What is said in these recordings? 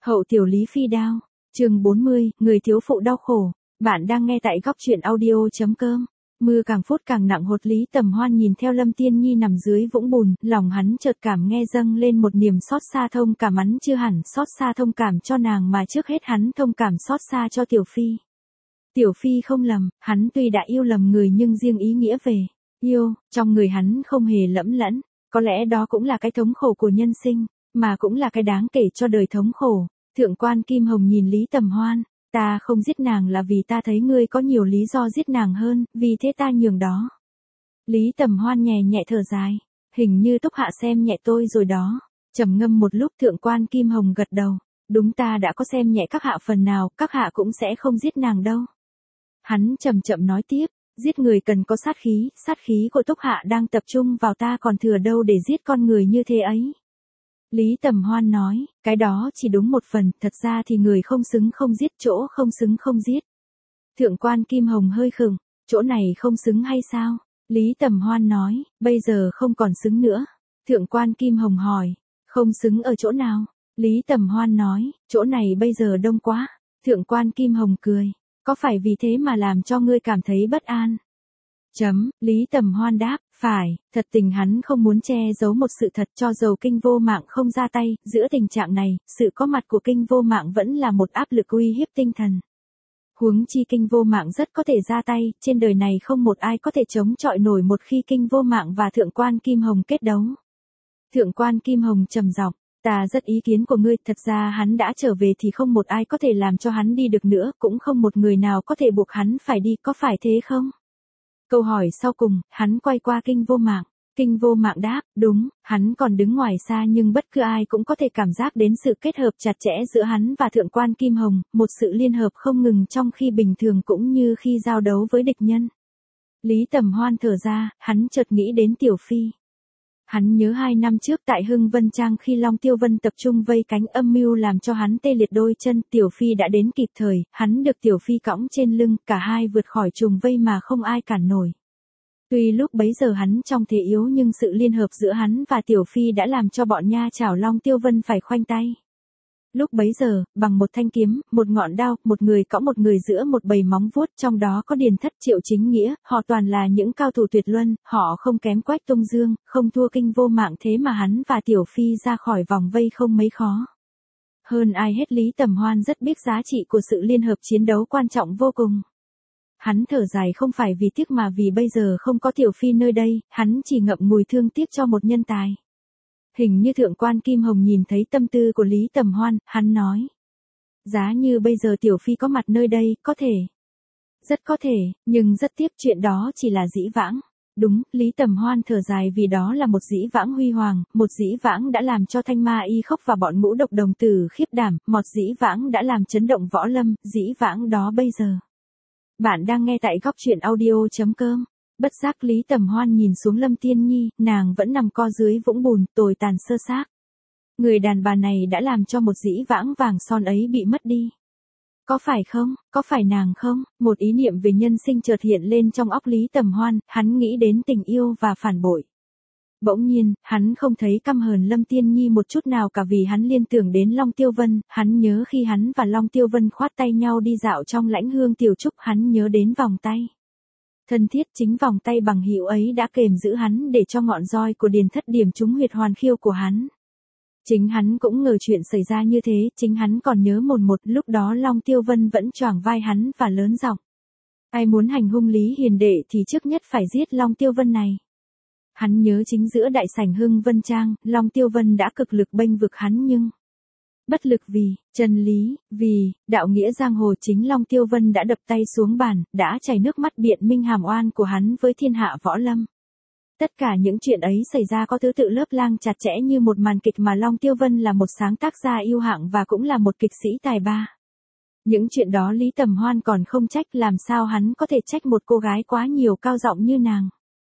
Hậu tiểu Lý Phi đao, chương 40, người thiếu phụ đau khổ. Bạn đang nghe tại góc truyện audio.com. Mưa càng phút càng nặng hột. Lý Tầm Hoan nhìn theo Lâm Tiên Nhi nằm dưới vũng bùn, lòng hắn chợt cảm nghe dâng lên một niềm xót xa. Thông cảm hắn chưa hẳn xót xa thông cảm cho nàng, mà trước hết hắn thông cảm xót xa cho Tiểu Phi. Tiểu Phi không lầm, hắn tuy đã yêu lầm người nhưng riêng ý nghĩa về yêu, trong người hắn không hề lẫm lẫn. Có lẽ đó cũng là cái thống khổ của nhân sinh, mà cũng là cái đáng kể cho đời thống khổ. Thượng quan Kim Hồng nhìn Lý Tầm Hoan, ta không giết nàng là vì ta thấy ngươi có nhiều lý do giết nàng hơn, vì thế ta nhường đó. Lý Tầm Hoan nhẹ nhẹ thở dài, hình như Túc Hạ xem nhẹ tôi rồi đó. Trầm ngâm một lúc, Thượng quan Kim Hồng gật đầu, đúng, ta đã có xem nhẹ các hạ phần nào, các hạ cũng sẽ không giết nàng đâu. Hắn chậm chậm nói tiếp, giết người cần có sát khí của Túc Hạ đang tập trung vào ta còn thừa đâu để giết con người như thế ấy. Lý Tầm Hoan nói, cái đó chỉ đúng một phần, thật ra thì người không xứng không giết, chỗ không xứng không giết. Thượng quan Kim Hồng hơi khựng, chỗ này không xứng hay sao? Lý Tầm Hoan nói, bây giờ không còn xứng nữa. Thượng quan Kim Hồng hỏi, không xứng ở chỗ nào? Lý Tầm Hoan nói, chỗ này bây giờ đông quá. Thượng quan Kim Hồng cười, có phải vì thế mà làm cho ngươi cảm thấy bất an? Lý Tầm Hoan đáp, phải, thật tình hắn không muốn che giấu một sự thật, cho dầu Kinh Vô Mạng không ra tay, giữa tình trạng này, sự có mặt của Kinh Vô Mạng vẫn là một áp lực uy hiếp tinh thần. Huống chi Kinh Vô Mạng rất có thể ra tay, trên đời này không một ai có thể chống chọi nổi một khi Kinh Vô Mạng và Thượng quan Kim Hồng kết đấu. Thượng quan Kim Hồng trầm giọng, ta rất ý kiến của ngươi, thật ra hắn đã trở về thì không một ai có thể làm cho hắn đi được nữa, cũng không một người nào có thể buộc hắn phải đi, có phải thế không? Câu hỏi sau cùng, hắn quay qua Kinh Vô Mạng. Kinh Vô Mạng đáp, đúng, hắn còn đứng ngoài xa nhưng bất cứ ai cũng có thể cảm giác đến sự kết hợp chặt chẽ giữa hắn và Thượng quan Kim Hồng, một sự liên hợp không ngừng trong khi bình thường cũng như khi giao đấu với địch nhân. Lý Tầm Hoan thở ra, hắn chợt nghĩ đến Tiểu Phi. Hắn nhớ 2 năm trước tại Hưng Vân Trang khi Long Tiêu Vân tập trung vây cánh âm mưu làm cho hắn tê liệt đôi chân, Tiểu Phi đã đến kịp thời, hắn được Tiểu Phi cõng trên lưng, cả hai vượt khỏi trùng vây mà không ai cản nổi. Tuy lúc bấy giờ hắn trong thế yếu nhưng sự liên hợp giữa hắn và Tiểu Phi đã làm cho bọn nha chảo Long Tiêu Vân phải khoanh tay. Lúc bấy giờ, bằng một thanh kiếm, một ngọn đao, một người cõng một người giữa một bầy móng vuốt, trong đó có Điền Thất, Triệu Chính Nghĩa, họ toàn là những cao thủ tuyệt luân, họ không kém Quách Tông Dương, không thua Kinh Vô Mạng, thế mà hắn và Tiểu Phi ra khỏi vòng vây không mấy khó. Hơn ai hết Lý Tầm Hoan rất biết giá trị của sự liên hợp chiến đấu quan trọng vô cùng. Hắn thở dài không phải vì tiếc mà vì bây giờ không có Tiểu Phi nơi đây, hắn chỉ ngậm ngùi thương tiếc cho một nhân tài. Hình như Thượng quan Kim Hồng nhìn thấy tâm tư của Lý Tầm Hoan, hắn nói. Giá như bây giờ Tiểu Phi có mặt nơi đây, có thể. Rất có thể, nhưng rất tiếc chuyện đó chỉ là dĩ vãng. Đúng, Lý Tầm Hoan thở dài vì đó là một dĩ vãng huy hoàng, một dĩ vãng đã làm cho Thanh Ma Y Khốc và bọn Ngũ Độc Đồng Tử khiếp đảm, một dĩ vãng đã làm chấn động võ lâm, dĩ vãng đó bây giờ. Bạn đang nghe tại góc truyện audio.com. Bất giác Lý Tầm Hoan nhìn xuống Lâm Tiên Nhi, nàng vẫn nằm co dưới vũng bùn, tồi tàn sơ xác. Người đàn bà này đã làm cho một dĩ vãng vàng son ấy bị mất đi. Có phải không, có phải nàng không? Một ý niệm về nhân sinh chợt hiện lên trong óc Lý Tầm Hoan, hắn nghĩ đến tình yêu và phản bội. Bỗng nhiên, hắn không thấy căm hờn Lâm Tiên Nhi một chút nào cả vì hắn liên tưởng đến Long Tiêu Vân, hắn nhớ khi hắn và Long Tiêu Vân khoát tay nhau đi dạo trong lãnh hương tiểu trúc, hắn nhớ đến vòng tay. Thân thiết, chính vòng tay bằng hữu ấy đã kềm giữ hắn để cho ngọn roi của Điền Thất điểm trúng huyệt hoàn khiêu của hắn. Chính hắn cũng ngờ chuyện xảy ra như thế, chính hắn còn nhớ một lúc đó Long Tiêu Vân vẫn choàng vai hắn và lớn giọng. Ai muốn hành hung Lý Hiền đệ thì trước nhất phải giết Long Tiêu Vân này. Hắn nhớ chính giữa đại sảnh Hưng Vân Trang, Long Tiêu Vân đã cực lực bênh vực hắn nhưng bất lực vì chân lý, vì đạo nghĩa giang hồ, chính Long Tiêu Vân đã đập tay xuống bàn, đã chảy nước mắt biện minh hàm oan của hắn với thiên hạ võ lâm. Tất cả những chuyện ấy xảy ra có thứ tự lớp lang chặt chẽ như một màn kịch mà Long Tiêu Vân là một sáng tác gia yêu hạng và cũng là một kịch sĩ tài ba. Những chuyện đó Lý Tầm Hoan còn không trách, làm sao hắn có thể trách một cô gái quá nhiều cao giọng như nàng.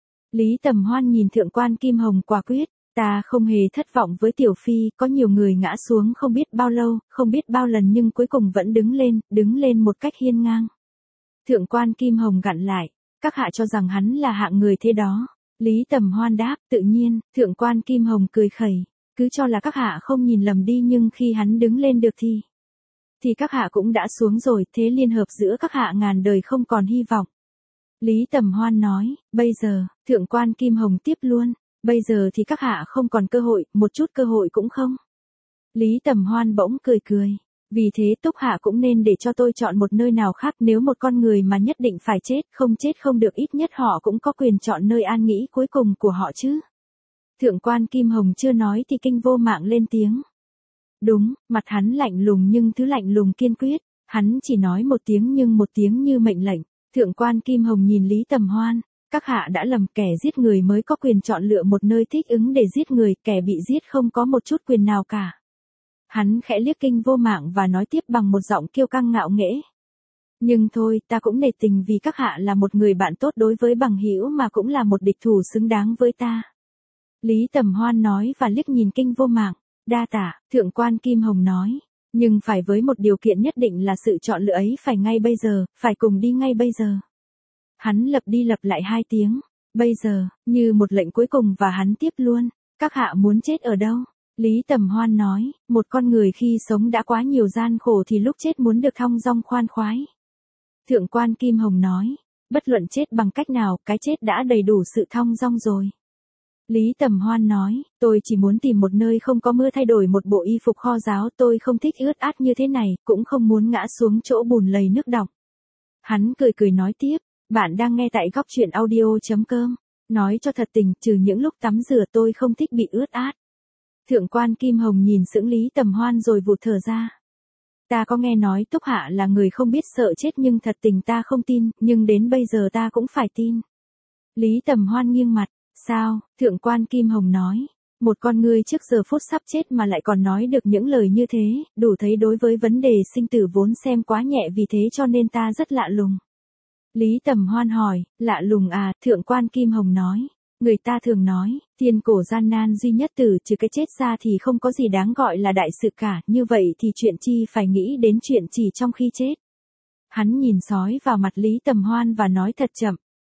Lý Tầm Hoan nhìn Thượng quan Kim Hồng quả quyết, ta không hề thất vọng với Tiểu Phi, có nhiều người ngã xuống không biết bao lâu, không biết bao lần nhưng cuối cùng vẫn đứng lên một cách hiên ngang. Thượng quan Kim Hồng gặn lại, các hạ cho rằng hắn là hạng người thế đó. Lý Tầm Hoan đáp, tự nhiên. Thượng quan Kim Hồng cười khẩy, cứ cho là các hạ không nhìn lầm đi, nhưng khi hắn đứng lên được thì các hạ cũng đã xuống rồi, thế liên hợp giữa các hạ ngàn đời không còn hy vọng. Lý Tầm Hoan nói, bây giờ, thượng quan Kim Hồng tiếp luôn, bây giờ thì các hạ không còn cơ hội, một chút cơ hội cũng không. Lý Tầm Hoan bỗng cười cười, vì thế Túc Hạ cũng nên để cho tôi chọn một nơi nào khác, nếu một con người mà nhất định phải chết không được, ít nhất họ cũng có quyền chọn nơi an nghỉ cuối cùng của họ chứ. Thượng quan Kim Hồng chưa nói thì Kinh Vô Mạng lên tiếng. Đúng, mặt hắn lạnh lùng nhưng thứ lạnh lùng kiên quyết, hắn chỉ nói một tiếng nhưng một tiếng như mệnh lệnh. Thượng quan Kim Hồng nhìn Lý Tầm Hoan, các hạ đã lầm, kẻ giết người mới có quyền chọn lựa một nơi thích ứng để giết người, kẻ bị giết không có một chút quyền nào cả. Hắn khẽ liếc Kinh Vô Mạng và nói tiếp bằng một giọng kiêu căng ngạo nghễ. Nhưng thôi, ta cũng nể tình vì các hạ là một người bạn tốt đối với bằng hữu mà cũng là một địch thủ xứng đáng với ta. Lý Tầm Hoan nói và liếc nhìn Kinh Vô Mạng. Đa tạ, thượng quan Kim Hồng nói. Nhưng phải với một điều kiện nhất định là sự chọn lựa ấy phải ngay bây giờ, phải cùng đi ngay bây giờ. Hắn lặp đi lặp lại 2 tiếng. Bây giờ, như một lệnh cuối cùng và hắn tiếp luôn. Các hạ muốn chết ở đâu? Lý Tầm Hoan nói, một con người khi sống đã quá nhiều gian khổ thì lúc chết muốn được thong dong khoan khoái. Thượng quan Kim Hồng nói, bất luận chết bằng cách nào, cái chết đã đầy đủ sự thong dong rồi. Lý Tầm Hoan nói, tôi chỉ muốn tìm một nơi không có mưa, thay đổi một bộ y phục kho giáo, tôi không thích ướt át như thế này, cũng không muốn ngã xuống chỗ bùn lầy nước đọng. Hắn cười cười nói tiếp, bạn đang nghe tại Góc Truyện Audio.com, nói cho thật tình, trừ những lúc tắm rửa tôi không thích bị ướt át. Thượng quan Kim Hồng nhìn sững Lý Tầm Hoan rồi vụt thở ra. Ta có nghe nói Túc Hạ là người không biết sợ chết, nhưng thật tình ta không tin, nhưng đến bây giờ ta cũng phải tin. Lý Tầm Hoan nghiêng mặt. Sao? Thượng quan Kim Hồng nói. Một con người trước giờ phút sắp chết mà lại còn nói được những lời như thế, đủ thấy đối với vấn đề sinh tử vốn xem quá nhẹ, vì thế cho nên ta rất lạ lùng. Lý Tầm Hoan hỏi, lạ lùng à? Thượng quan Kim Hồng nói. Người ta thường nói, thiên cổ gian nan duy nhất, trừ cái chết ra thì không có gì đáng gọi là đại sự cả, như vậy thì chuyện chi phải nghĩ đến chuyện chỉ trong khi chết. Hắn nhìn sói vào mặt Lý Tầm Hoan và nói thật chậm.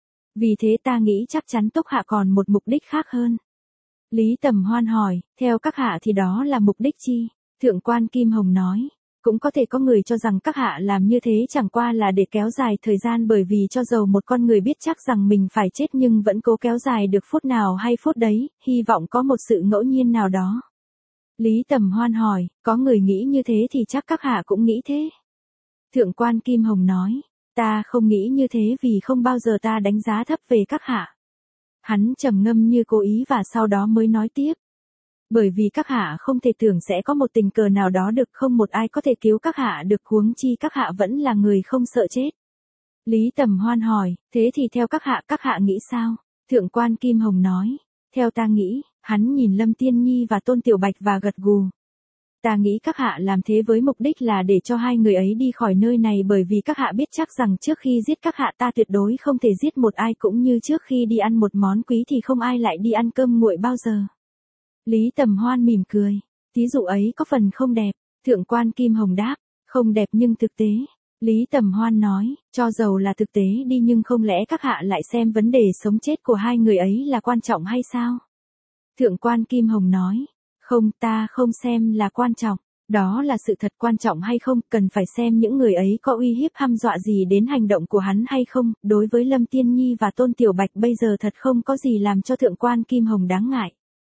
Vì thế ta nghĩ chắc chắn Túc Hạ còn một mục đích khác hơn. Lý Tầm Hoan hỏi, theo các hạ thì đó là mục đích chi? Thượng quan Kim Hồng nói, cũng có thể có người cho rằng các hạ làm như thế chẳng qua là để kéo dài thời gian, bởi vì cho dầu một con người biết chắc rằng mình phải chết nhưng vẫn cố kéo dài được phút nào hay phút đấy, hy vọng có một sự ngẫu nhiên nào đó. Lý Tầm Hoan hỏi, có người nghĩ như thế thì chắc các hạ cũng nghĩ thế. Thượng quan Kim Hồng nói, ta không nghĩ như thế vì không bao giờ ta đánh giá thấp về các hạ. Hắn trầm ngâm như cố ý và sau đó mới nói tiếp. Bởi vì các hạ không thể tưởng sẽ có một tình cờ nào đó được, không một ai có thể cứu các hạ được, huống chi các hạ vẫn là người không sợ chết. Lý Tầm Hoan hỏi, thế thì theo các hạ nghĩ sao? Thượng quan Kim Hồng nói, theo ta nghĩ, hắn nhìn Lâm Tiên Nhi và Tôn Tiểu Bạch và gật gù. Ta nghĩ các hạ làm thế với mục đích là để cho hai người ấy đi khỏi nơi này, bởi vì các hạ biết chắc rằng trước khi giết các hạ ta tuyệt đối không thể giết một ai, cũng như trước khi đi ăn một món quý thì không ai lại đi ăn cơm nguội bao giờ. Lý Tầm Hoan mỉm cười, thí dụ ấy có phần không đẹp. Thượng quan Kim Hồng đáp, không đẹp nhưng thực tế. Lý Tầm Hoan nói, cho dầu là thực tế đi nhưng không lẽ các hạ lại xem vấn đề sống chết của hai người ấy là quan trọng hay sao? Thượng quan Kim Hồng nói, không, ta không xem là quan trọng, đó là sự thật. Quan trọng hay không, cần phải xem những người ấy có uy hiếp hăm dọa gì đến hành động của hắn hay không. Đối với Lâm Tiên Nhi và Tôn Tiểu Bạch bây giờ thật không có gì làm cho thượng quan Kim Hồng đáng ngại.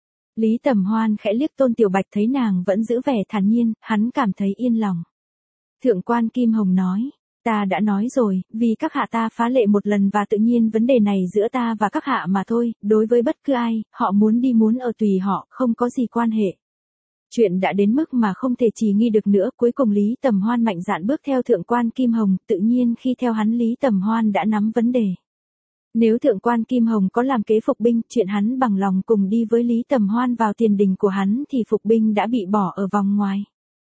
Lý Tầm Hoan khẽ liếc Tôn Tiểu Bạch, thấy nàng vẫn giữ vẻ thản nhiên, hắn cảm thấy yên lòng. Thượng quan Kim Hồng nói, ta đã nói rồi, vì các hạ ta phá lệ một lần và tự nhiên vấn đề này giữa ta và các hạ mà thôi, đối với bất cứ ai, họ muốn đi muốn ở tùy họ, không có gì quan hệ. Chuyện đã đến mức mà không thể trì nghi được nữa, cuối cùng Lý Tầm Hoan mạnh dạn bước theo thượng quan Kim Hồng, tự nhiên khi theo hắn Lý Tầm Hoan đã nắm vấn đề. Nếu thượng quan Kim Hồng có làm kế phục binh, chuyện hắn bằng lòng cùng đi với Lý Tầm Hoan vào tiền đình của hắn thì phục binh đã bị bỏ ở vòng ngoài.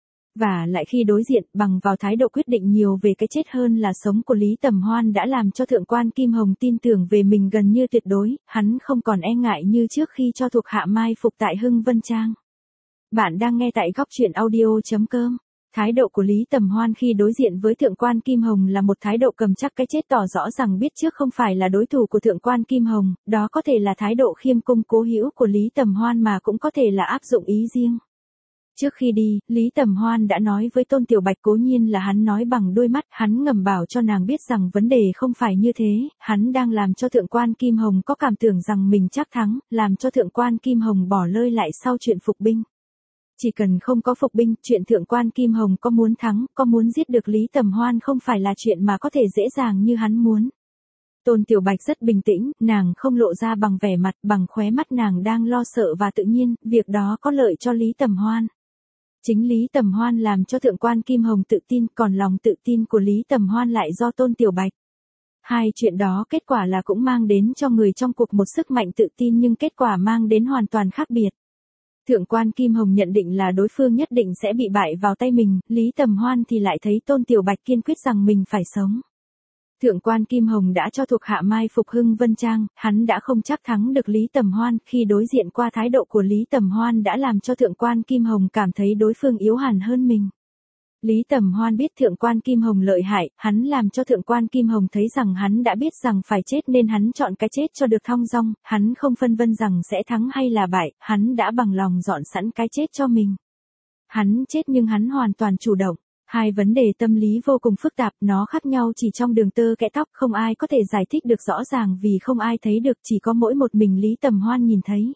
Và lại khi đối diện bằng vào thái độ quyết định nhiều về cái chết hơn là sống của Lý Tầm Hoan đã làm cho thượng quan Kim Hồng tin tưởng về mình gần như tuyệt đối, hắn không còn e ngại như trước khi cho thuộc hạ mai phục tại Hưng Vân Trang. Bạn đang nghe tại Góc Truyện Audio.com. Thái độ của Lý Tầm Hoan khi đối diện với thượng quan Kim Hồng là một thái độ cầm chắc cái chết, tỏ rõ rằng biết trước không phải là đối thủ của thượng quan Kim Hồng, đó có thể là thái độ khiêm cung cố hữu của Lý Tầm Hoan mà cũng có thể là áp dụng ý riêng. Trước khi đi, Lý Tầm Hoan đã nói với Tôn Tiểu Bạch, cố nhiên là hắn nói bằng đôi mắt, hắn ngầm bảo cho nàng biết rằng vấn đề không phải như thế, hắn đang làm cho thượng quan Kim Hồng có cảm tưởng rằng mình chắc thắng, làm cho thượng quan Kim Hồng bỏ lơi lại sau chuyện phục binh. Chỉ cần không có phục binh, chuyện thượng quan Kim Hồng có muốn thắng, có muốn giết được Lý Tầm Hoan không phải là chuyện mà có thể dễ dàng như hắn muốn. Tôn Tiểu Bạch rất bình tĩnh, nàng không lộ ra bằng vẻ mặt, bằng khóe mắt nàng đang lo sợ và tự nhiên, việc đó có lợi cho Lý Tầm Hoan. Chính Lý Tầm Hoan làm cho thượng quan Kim Hồng tự tin, còn lòng tự tin của Lý Tầm Hoan lại do Tôn Tiểu Bạch. Hai chuyện đó kết quả là cũng mang đến cho người trong cuộc một sức mạnh tự tin, nhưng kết quả mang đến hoàn toàn khác biệt. Thượng quan Kim Hồng nhận định là đối phương nhất định sẽ bị bại vào tay mình, Lý Tầm Hoan thì lại thấy Tôn Tiểu Bạch kiên quyết rằng mình phải sống. Thượng quan Kim Hồng đã cho thuộc hạ mai phục Hưng Vân Trang, hắn đã không chắc thắng được Lý Tầm Hoan, khi đối diện qua thái độ của Lý Tầm Hoan đã làm cho thượng quan Kim Hồng cảm thấy đối phương yếu hẳn hơn mình. Lý Tầm Hoan biết thượng quan Kim Hồng lợi hại, hắn làm cho thượng quan Kim Hồng thấy rằng hắn đã biết rằng phải chết nên hắn chọn cái chết cho được thong dong, hắn không phân vân rằng sẽ thắng hay là bại, hắn đã bằng lòng dọn sẵn cái chết cho mình. Hắn chết nhưng hắn hoàn toàn chủ động. Hai vấn đề tâm lý vô cùng phức tạp, nó khác nhau chỉ trong đường tơ kẽ tóc, không ai có thể giải thích được rõ ràng vì không ai thấy được, chỉ có mỗi một mình Lý Tầm Hoan nhìn thấy.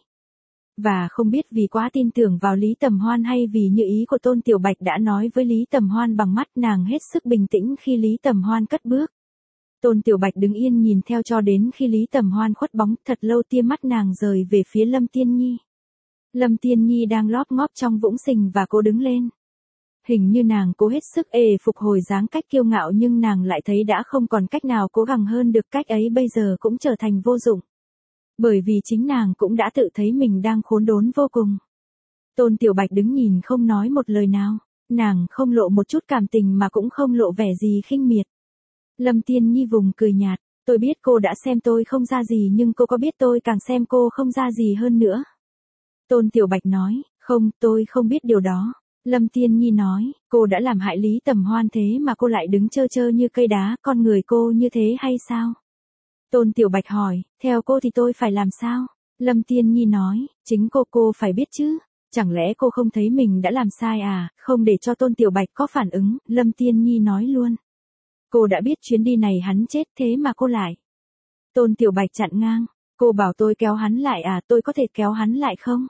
Và không biết vì quá tin tưởng vào Lý Tầm Hoan hay vì như ý của Tôn Tiểu Bạch đã nói với Lý Tầm Hoan bằng mắt, nàng hết sức bình tĩnh khi Lý Tầm Hoan cất bước. Tôn Tiểu Bạch đứng yên nhìn theo cho đến khi Lý Tầm Hoan khuất bóng, thật lâu tia mắt nàng rời về phía Lâm Tiên Nhi. Lâm Tiên Nhi đang lóp ngóp trong vũng sình và cô đứng lên. Hình như nàng cố hết sức phục hồi dáng cách kiêu ngạo, nhưng nàng lại thấy đã không còn cách nào cố gắng hơn được, cách ấy bây giờ cũng trở thành vô dụng. Bởi vì chính nàng cũng đã tự thấy mình đang khốn đốn vô cùng. Tôn Tiểu Bạch đứng nhìn không nói một lời nào, nàng không lộ một chút cảm tình mà cũng không lộ vẻ gì khinh miệt. Lâm Tiên Nhi vùng cười nhạt, tôi biết cô đã xem tôi không ra gì, nhưng cô có biết tôi càng xem cô không ra gì hơn nữa. Tôn Tiểu Bạch nói, không, tôi không biết điều đó. Lâm Tiên Nhi nói, cô đã làm hại Lý Tầm Hoan thế mà cô lại đứng chơ chơ như cây đá, con người cô như thế hay sao? Tôn Tiểu Bạch hỏi, theo cô thì tôi phải làm sao? Lâm Tiên Nhi nói, chính cô phải biết chứ. Chẳng lẽ cô không thấy mình đã làm sai à? Không để cho Tôn Tiểu Bạch có phản ứng, Lâm Tiên Nhi nói luôn. Cô đã biết chuyến đi này hắn chết thế mà cô lại. Tôn Tiểu Bạch chặn ngang, cô bảo tôi kéo hắn lại à, tôi có thể kéo hắn lại không?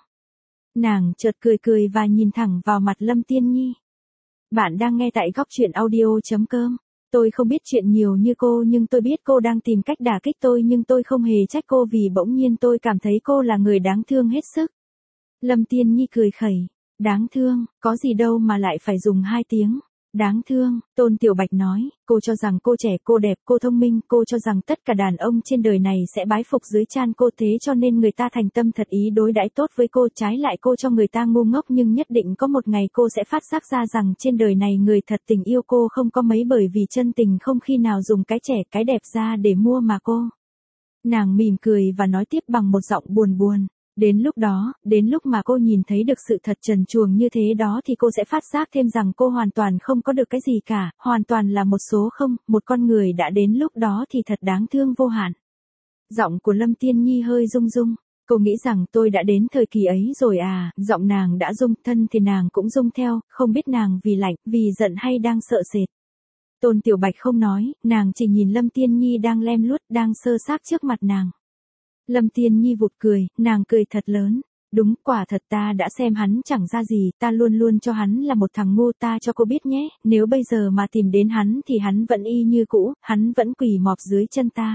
Nàng chợt cười và nhìn thẳng vào mặt Lâm Tiên Nhi. Bạn đang nghe tại góc truyện audio.com. Tôi không biết chuyện nhiều như cô, nhưng tôi biết cô đang tìm cách đả kích tôi, nhưng tôi không hề trách cô vì bỗng nhiên tôi cảm thấy cô là người đáng thương hết sức. Lâm Tiên Nhi cười khẩy, đáng thương, có gì đâu mà lại phải dùng 2 tiếng. Đáng thương, Tôn Tiểu Bạch nói, cô cho rằng cô trẻ, cô đẹp, cô thông minh, cô cho rằng tất cả đàn ông trên đời này sẽ bái phục dưới trán cô, thế cho nên người ta thành tâm thật ý đối đãi tốt với cô, trái lại cô cho người ta ngu ngốc, nhưng nhất định có một ngày cô sẽ phát giác ra rằng trên đời này người thật tình yêu cô không có mấy, bởi vì chân tình không khi nào dùng cái trẻ, cái đẹp ra để mua mà cô. Nàng mỉm cười và nói tiếp bằng một giọng buồn buồn. Đến lúc đó, đến lúc mà cô nhìn thấy được sự thật trần truồng như thế đó thì cô sẽ phát giác thêm rằng cô hoàn toàn không có được cái gì cả, hoàn toàn là một số không, một con người đã đến lúc đó thì thật đáng thương vô hạn. Giọng của Lâm Tiên Nhi hơi rung rung, cô nghĩ rằng tôi đã đến thời kỳ ấy rồi à, giọng nàng đã rung, thân thì nàng cũng rung theo, không biết nàng vì lạnh, vì giận hay đang sợ sệt. Tôn Tiểu Bạch không nói, nàng chỉ nhìn Lâm Tiên Nhi đang lem luốt, đang sơ xác trước mặt nàng. Lâm Tiên Nhi vụt cười, nàng cười thật lớn. Đúng, quả thật ta đã xem hắn chẳng ra gì, ta luôn luôn cho hắn là một thằng ngu, ta cho cô biết nhé, nếu bây giờ mà tìm đến hắn thì hắn vẫn y như cũ, hắn vẫn quỳ mọp dưới chân ta.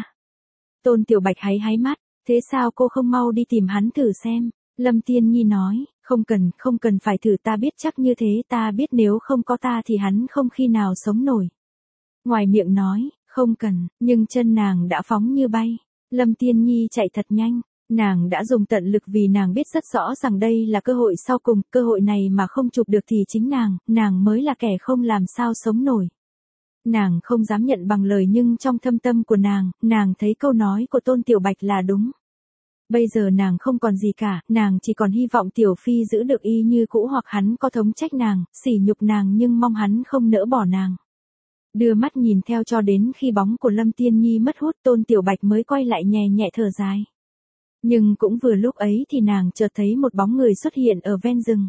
Tôn Tiểu Bạch háy mắt, thế sao cô không mau đi tìm hắn thử xem? Lâm Tiên Nhi nói, không cần phải thử, ta biết chắc như thế, ta biết nếu không có ta thì hắn không khi nào sống nổi. Ngoài miệng nói, không cần, nhưng chân nàng đã phóng như bay. Lâm Tiên Nhi chạy thật nhanh, nàng đã dùng tận lực vì nàng biết rất rõ rằng đây là cơ hội sau cùng, cơ hội này mà không chụp được thì chính nàng mới là kẻ không làm sao sống nổi. Nàng không dám nhận bằng lời nhưng trong thâm tâm của nàng thấy câu nói của Tôn Tiểu Bạch là đúng. Bây giờ nàng không còn gì cả, nàng chỉ còn hy vọng Tiểu Phi giữ được y như cũ hoặc hắn có thống trách nàng, sỉ nhục nàng nhưng mong hắn không nỡ bỏ nàng. Đưa mắt nhìn theo cho đến khi bóng của Lâm Tiên Nhi mất hút, Tôn Tiểu Bạch mới quay lại nhẹ nhẹ thở dài. Nhưng cũng vừa lúc ấy thì nàng chợt thấy một bóng người xuất hiện ở ven rừng.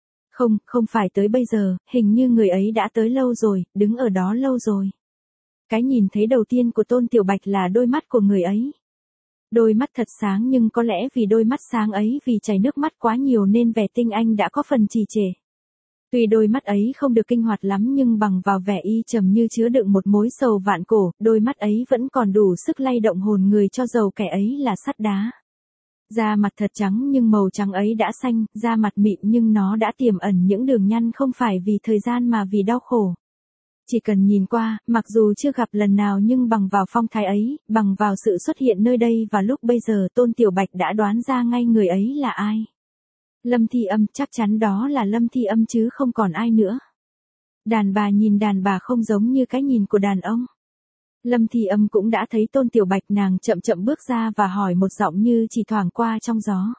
Không phải tới bây giờ, hình như người ấy đã tới lâu rồi, đứng ở đó lâu rồi. Cái nhìn thấy đầu tiên của Tôn Tiểu Bạch là đôi mắt của người ấy. Đôi mắt thật sáng nhưng có lẽ vì đôi mắt sáng ấy vì chảy nước mắt quá nhiều nên vẻ tinh anh đã có phần trì trệ. Tuy đôi mắt ấy không được kinh hoạt lắm nhưng bằng vào vẻ y trầm như chứa đựng một mối sầu vạn cổ, đôi mắt ấy vẫn còn đủ sức lay động hồn người cho dầu kẻ ấy là sắt đá. Da mặt thật trắng nhưng màu trắng ấy đã xanh, da mặt mịn nhưng nó đã tiềm ẩn những đường nhăn không phải vì thời gian mà vì đau khổ. Chỉ cần nhìn qua, mặc dù chưa gặp lần nào nhưng bằng vào phong thái ấy, bằng vào sự xuất hiện nơi đây và lúc bây giờ Tôn Tiểu Bạch đã đoán ra ngay người ấy là ai. Lâm Thi Âm, chắc chắn đó là Lâm Thi Âm chứ không còn ai nữa. Đàn bà nhìn đàn bà không giống như cái nhìn của đàn ông. Lâm Thi Âm cũng đã thấy Tôn Tiểu Bạch, nàng chậm chậm bước ra và hỏi một giọng như chỉ thoảng qua trong gió.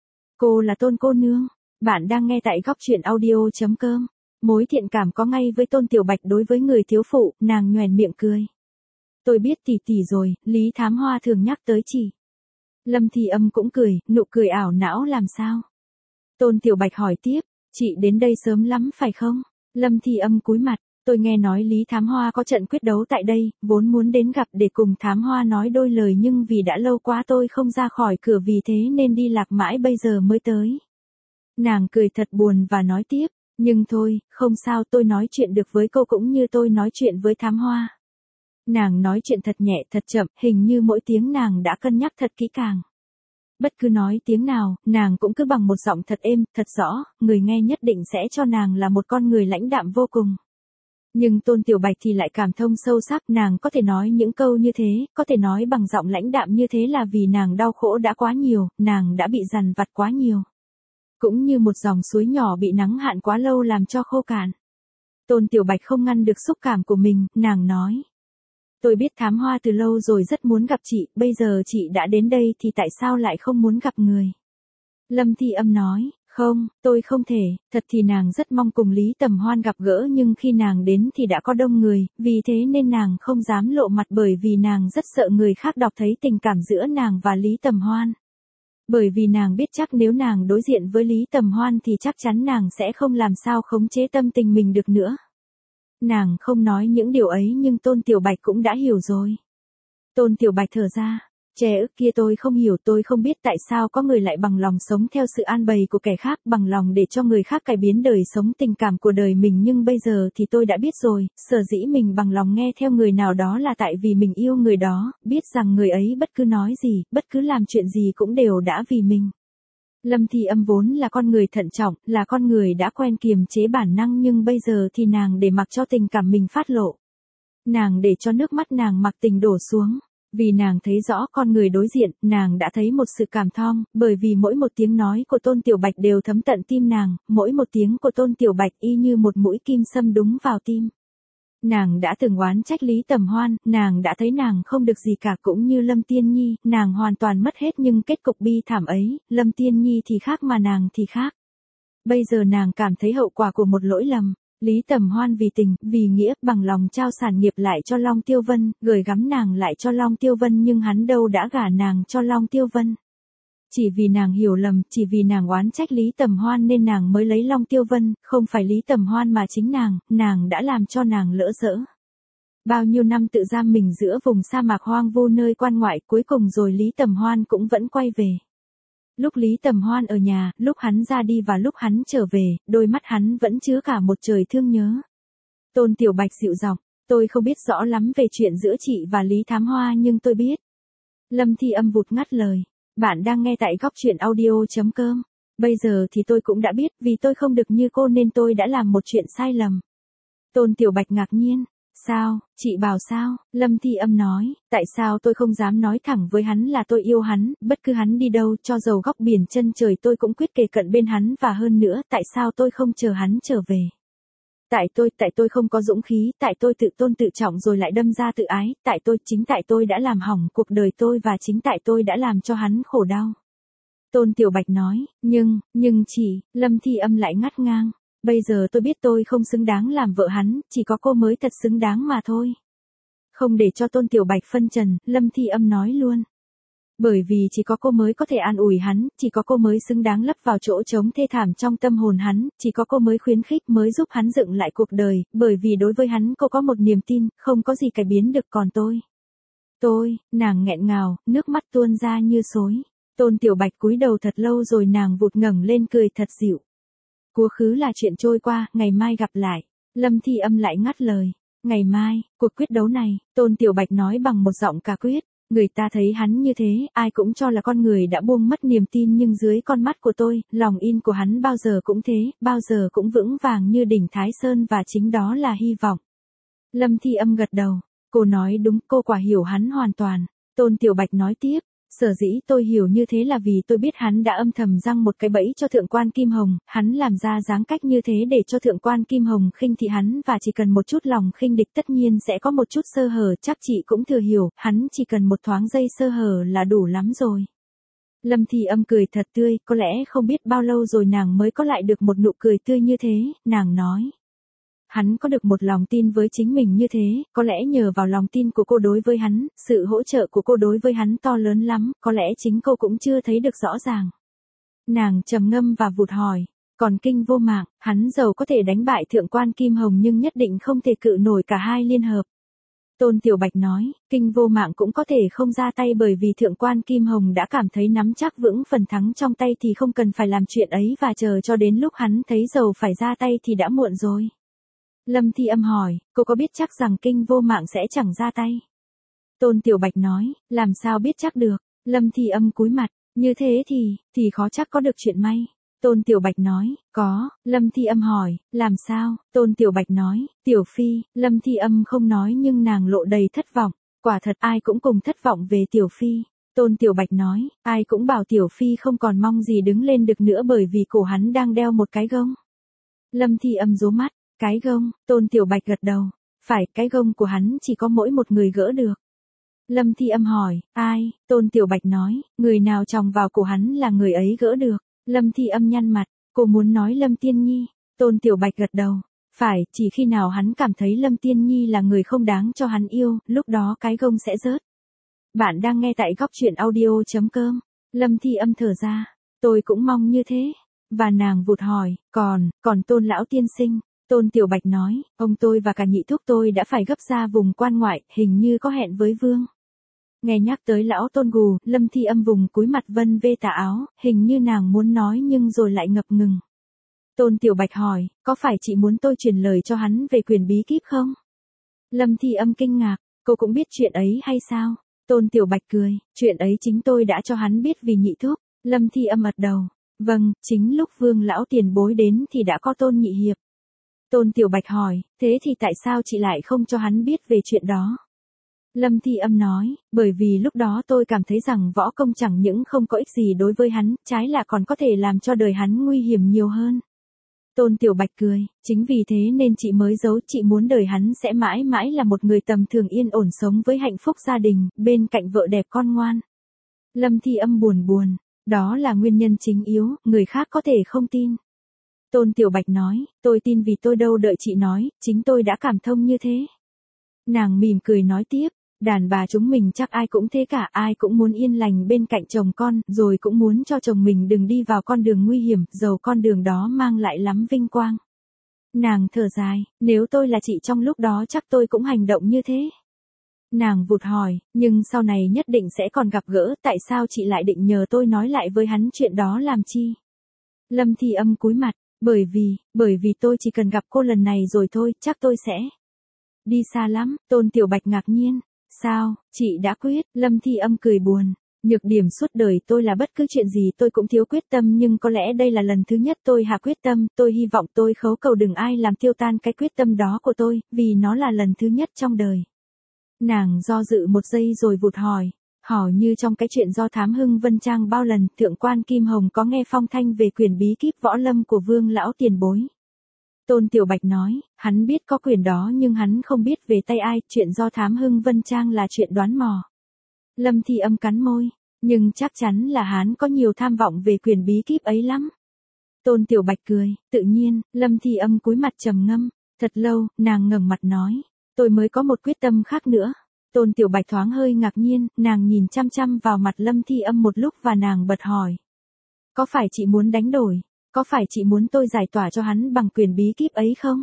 Cô là Tôn cô nương, bạn đang nghe tại Góc Truyện Audio.com. Mối thiện cảm có ngay với Tôn Tiểu Bạch đối với người thiếu phụ, nàng nhoẻn miệng cười. Tôi biết tỷ tỷ rồi, Lý Thám Hoa thường nhắc tới chị. Lâm Thi Âm cũng cười, nụ cười ảo não làm sao. Tôn Tiểu Bạch hỏi tiếp, chị đến đây sớm lắm phải không? Lâm Thi Âm cúi mặt, tôi nghe nói Lý Thám Hoa có trận quyết đấu tại đây, vốn muốn đến gặp để cùng Thám Hoa nói đôi lời nhưng vì đã lâu quá tôi không ra khỏi cửa vì thế nên đi lạc mãi bây giờ mới tới. Nàng cười thật buồn và nói tiếp, nhưng thôi, không sao, tôi nói chuyện được với cô cũng như tôi nói chuyện với Thám Hoa. Nàng nói chuyện thật nhẹ thật chậm, hình như mỗi tiếng nàng đã cân nhắc thật kỹ càng. Bất cứ nói tiếng nào, nàng cũng cứ bằng một giọng thật êm, thật rõ, người nghe nhất định sẽ cho nàng là một con người lãnh đạm vô cùng. Nhưng Tôn Tiểu Bạch thì lại cảm thông sâu sắc, nàng có thể nói những câu như thế, có thể nói bằng giọng lãnh đạm như thế là vì nàng đau khổ đã quá nhiều, nàng đã bị dằn vặt quá nhiều. Cũng như một dòng suối nhỏ bị nắng hạn quá lâu làm cho khô cạn. Tôn Tiểu Bạch không ngăn được xúc cảm của mình, nàng nói. Tôi biết Thám Hoa từ lâu rồi rất muốn gặp chị, bây giờ chị đã đến đây thì tại sao lại không muốn gặp người? Lâm Thi Âm nói, không, tôi không thể, thật thì nàng rất mong cùng Lý Tầm Hoan gặp gỡ nhưng khi nàng đến thì đã có đông người, vì thế nên nàng không dám lộ mặt bởi vì nàng rất sợ người khác đọc thấy tình cảm giữa nàng và Lý Tầm Hoan. Bởi vì nàng biết chắc nếu nàng đối diện với Lý Tầm Hoan thì chắc chắn nàng sẽ không làm sao khống chế tâm tình mình được nữa. Nàng không nói những điều ấy nhưng Tôn Tiểu Bạch cũng đã hiểu rồi. Tôn Tiểu Bạch thở ra, trẻ ức kia tôi không hiểu, tôi không biết tại sao có người lại bằng lòng sống theo sự an bày của kẻ khác, bằng lòng để cho người khác cải biến đời sống tình cảm của đời mình nhưng bây giờ thì tôi đã biết rồi, sở dĩ mình bằng lòng nghe theo người nào đó là tại vì mình yêu người đó, biết rằng người ấy bất cứ nói gì, bất cứ làm chuyện gì cũng đều đã vì mình. Lâm Thi Âm vốn là con người thận trọng, là con người đã quen kiềm chế bản năng nhưng bây giờ thì nàng để mặc cho tình cảm mình phát lộ. Nàng để cho nước mắt nàng mặc tình đổ xuống. Vì nàng thấy rõ con người đối diện, nàng đã thấy một sự cảm thông, bởi vì mỗi một tiếng nói của Tôn Tiểu Bạch đều thấm tận tim nàng, mỗi một tiếng của Tôn Tiểu Bạch y như một mũi kim xâm đúng vào tim. Nàng đã từng oán trách Lý Tầm Hoan, nàng đã thấy nàng không được gì cả cũng như Lâm Tiên Nhi, nàng hoàn toàn mất hết nhưng kết cục bi thảm ấy, Lâm Tiên Nhi thì khác mà nàng thì khác. Bây giờ nàng cảm thấy hậu quả của một lỗi lầm. Lý Tầm Hoan vì tình, vì nghĩa, bằng lòng trao sản nghiệp lại cho Long Tiêu Vân, gửi gắm nàng lại cho Long Tiêu Vân nhưng hắn đâu đã gả nàng cho Long Tiêu Vân. Chỉ vì nàng hiểu lầm, chỉ vì nàng oán trách Lý Tầm Hoan nên nàng mới lấy Long Tiêu Vân, không phải Lý Tầm Hoan mà chính nàng đã làm cho nàng lỡ dỡ. Bao nhiêu năm tự giam mình giữa vùng sa mạc hoang vu nơi quan ngoại cuối cùng rồi Lý Tầm Hoan cũng vẫn quay về. Lúc Lý Tầm Hoan ở nhà, lúc hắn ra đi và lúc hắn trở về, đôi mắt hắn vẫn chứa cả một trời thương nhớ. Tôn Tiểu Bạch dịu giọng, tôi không biết rõ lắm về chuyện giữa chị và Lý Thám Hoa nhưng tôi biết. Lâm Thi Âm vụt ngắt lời, bạn đang nghe tại Góc Truyện Audio.com. Bây giờ thì tôi cũng đã biết vì tôi không được như cô nên tôi đã làm một chuyện sai lầm. Tôn Tiểu Bạch ngạc nhiên. Sao, chị bảo sao? Lâm Thi Âm nói, tại sao tôi không dám nói thẳng với hắn là tôi yêu hắn, bất cứ hắn đi đâu cho dầu góc biển chân trời tôi cũng quyết kề cận bên hắn và hơn nữa tại sao tôi không chờ hắn trở về. Tại tôi không có dũng khí, tại tôi tự tôn tự trọng rồi lại đâm ra tự ái, chính tại tôi đã làm hỏng cuộc đời tôi và chính tại tôi đã làm cho hắn khổ đau. Tôn Tiểu Bạch nói, nhưng chỉ, Lâm Thi Âm lại ngắt ngang. Bây giờ tôi biết tôi không xứng đáng làm vợ hắn, chỉ có cô mới thật xứng đáng mà thôi. Không để cho Tôn Tiểu Bạch phân trần, Lâm Thi Âm nói luôn. Bởi vì chỉ có cô mới có thể an ủi hắn, chỉ có cô mới xứng đáng lấp vào chỗ trống thê thảm trong tâm hồn hắn, chỉ có cô mới khuyến khích mới giúp hắn dựng lại cuộc đời, bởi vì đối với hắn cô có một niềm tin, không có gì cải biến được còn tôi, nàng nghẹn ngào, nước mắt tuôn ra như xối. Tôn Tiểu Bạch cúi đầu thật lâu rồi nàng vụt ngẩng lên cười thật dịu. Quá khứ là chuyện trôi qua, ngày mai gặp lại. Lâm Thi Âm lại ngắt lời. Ngày mai, cuộc quyết đấu này, Tôn Tiểu Bạch nói bằng một giọng cả quyết. Người ta thấy hắn như thế, ai cũng cho là con người đã buông mất niềm tin nhưng dưới con mắt của tôi, lòng in của hắn bao giờ cũng thế, bao giờ cũng vững vàng như đỉnh Thái Sơn và chính đó là hy vọng. Lâm Thi Âm gật đầu. Cô nói đúng, cô quả hiểu hắn hoàn toàn. Tôn Tiểu Bạch nói tiếp. Sở dĩ tôi hiểu như thế là vì tôi biết hắn đã âm thầm răng một cái bẫy cho thượng quan Kim Hồng, hắn làm ra dáng cách như thế để cho thượng quan Kim Hồng khinh thị hắn và chỉ cần một chút lòng khinh địch tất nhiên sẽ có một chút sơ hở, chắc chị cũng thừa hiểu, hắn chỉ cần một thoáng giây sơ hở là đủ lắm rồi. Lâm Thi Âm cười thật tươi, có lẽ không biết bao lâu rồi nàng mới có lại được một nụ cười tươi như thế, nàng nói. Hắn có được một lòng tin với chính mình như thế, có lẽ nhờ vào lòng tin của cô đối với hắn, sự hỗ trợ của cô đối với hắn to lớn lắm, có lẽ chính cô cũng chưa thấy được rõ ràng. Nàng trầm ngâm và vụt hỏi, còn Kinh Vô Mạng, hắn giàu có thể đánh bại thượng quan Kim Hồng nhưng nhất định không thể cự nổi cả hai liên hợp. Tôn Tiểu Bạch nói, Kinh Vô Mạng cũng có thể không ra tay bởi vì thượng quan Kim Hồng đã cảm thấy nắm chắc vững phần thắng trong tay thì không cần phải làm chuyện ấy và chờ cho đến lúc hắn thấy giàu phải ra tay thì đã muộn rồi. Lâm Thi Âm hỏi, cô có biết chắc rằng Kinh Vô Mạng sẽ chẳng ra tay? Tôn Tiểu Bạch nói, làm sao biết chắc được? Lâm Thi Âm cúi mặt, như thế thì khó chắc có được chuyện may. Tôn Tiểu Bạch nói, có. Lâm Thi Âm hỏi, làm sao? Tôn Tiểu Bạch nói, Tiểu Phi. Lâm Thi Âm không nói nhưng nàng lộ đầy thất vọng. Quả thật ai cũng cùng thất vọng về Tiểu Phi. Tôn Tiểu Bạch nói, ai cũng bảo Tiểu Phi không còn mong gì đứng lên được nữa bởi vì cổ hắn đang đeo một cái gông. Lâm Thi Âm rố mắt. Cái gông, Tôn Tiểu Bạch gật đầu. Phải, cái gông của hắn chỉ có mỗi một người gỡ được. Lâm Thi Âm hỏi, ai? Tôn Tiểu Bạch nói, người nào chòng vào cổ hắn là người ấy gỡ được. Lâm Thi Âm nhăn mặt, cô muốn nói Lâm Tiên Nhi. Tôn Tiểu Bạch gật đầu. Phải, chỉ khi nào hắn cảm thấy Lâm Tiên Nhi là người không đáng cho hắn yêu, lúc đó cái gông sẽ rớt. Bạn đang nghe tại góc truyện audio.com. Lâm Thi Âm thở ra. Tôi cũng mong như thế. Và nàng vụt hỏi, còn Tôn lão tiên sinh. Tôn Tiểu Bạch nói, ông tôi và cả nhị thúc tôi đã phải gấp ra vùng quan ngoại, hình như có hẹn với vương. Nghe nhắc tới lão Tôn gù, Lâm Thi Âm vùng cúi mặt vân vê tà áo, hình như nàng muốn nói nhưng rồi lại ngập ngừng. Tôn Tiểu Bạch hỏi, có phải chị muốn tôi truyền lời cho hắn về quyền bí kíp không? Lâm Thi Âm kinh ngạc, cô cũng biết chuyện ấy hay sao? Tôn Tiểu Bạch cười, chuyện ấy chính tôi đã cho hắn biết vì nhị thúc. Lâm Thi Âm ật đầu, vâng, chính lúc vương lão tiền bối đến thì đã có Tôn nhị hiệp. Tôn Tiểu Bạch hỏi, thế thì tại sao chị lại không cho hắn biết về chuyện đó? Lâm Thi Âm nói, bởi vì lúc đó tôi cảm thấy rằng võ công chẳng những không có ích gì đối với hắn, trái lại còn có thể làm cho đời hắn nguy hiểm nhiều hơn. Tôn Tiểu Bạch cười, chính vì thế nên chị mới giấu, chị muốn đời hắn sẽ mãi mãi là một người tầm thường yên ổn sống với hạnh phúc gia đình, bên cạnh vợ đẹp con ngoan. Lâm Thi Âm buồn, đó là nguyên nhân chính yếu, người khác có thể không tin. Tôn Tiểu Bạch nói, tôi tin vì tôi đâu đợi chị nói, chính tôi đã cảm thông như thế. Nàng mỉm cười nói tiếp, đàn bà chúng mình chắc ai cũng thế cả, ai cũng muốn yên lành bên cạnh chồng con, rồi cũng muốn cho chồng mình đừng đi vào con đường nguy hiểm, dầu con đường đó mang lại lắm vinh quang. Nàng thở dài, nếu tôi là chị trong lúc đó chắc tôi cũng hành động như thế. Nàng vụt hỏi, nhưng sau này nhất định sẽ còn gặp gỡ, tại sao chị lại định nhờ tôi nói lại với hắn chuyện đó làm chi? Lâm Thi Âm cúi mặt. Bởi vì tôi chỉ cần gặp cô lần này rồi thôi, chắc tôi sẽ đi xa lắm. Tôn Tiểu Bạch ngạc nhiên. Sao, chị đã quyết? Lâm Thi Âm cười buồn. Nhược điểm suốt đời tôi là bất cứ chuyện gì tôi cũng thiếu quyết tâm nhưng có lẽ đây là lần thứ nhất tôi hạ quyết tâm, tôi hy vọng tôi khấu cầu đừng ai làm tiêu tan cái quyết tâm đó của tôi, vì nó là lần thứ nhất trong đời. Nàng do dự một giây rồi vụt hỏi. Hỏi như trong cái chuyện do Thám Hưng Vân Trang bao lần, thượng quan Kim Hồng có nghe phong thanh về quyền bí kíp võ lâm của vương lão tiền bối. Tôn Tiểu Bạch nói, hắn biết có quyền đó nhưng hắn không biết về tay ai, chuyện do Thám Hưng Vân Trang là chuyện đoán mò. Lâm Thi Âm cắn môi, Nhưng chắc chắn là hắn có nhiều tham vọng về quyền bí kíp ấy lắm. Tôn Tiểu Bạch cười, tự nhiên, Lâm Thi Âm cúi mặt trầm ngâm, thật lâu, nàng ngẩng mặt nói, tôi mới có một quyết tâm khác nữa. Tôn Tiểu Bạch thoáng hơi ngạc nhiên, nàng nhìn chăm chăm vào mặt Lâm Thi Âm một lúc và nàng bật hỏi. Có phải chị muốn đánh đổi? Có phải chị muốn tôi giải tỏa cho hắn bằng quyền bí kíp ấy không?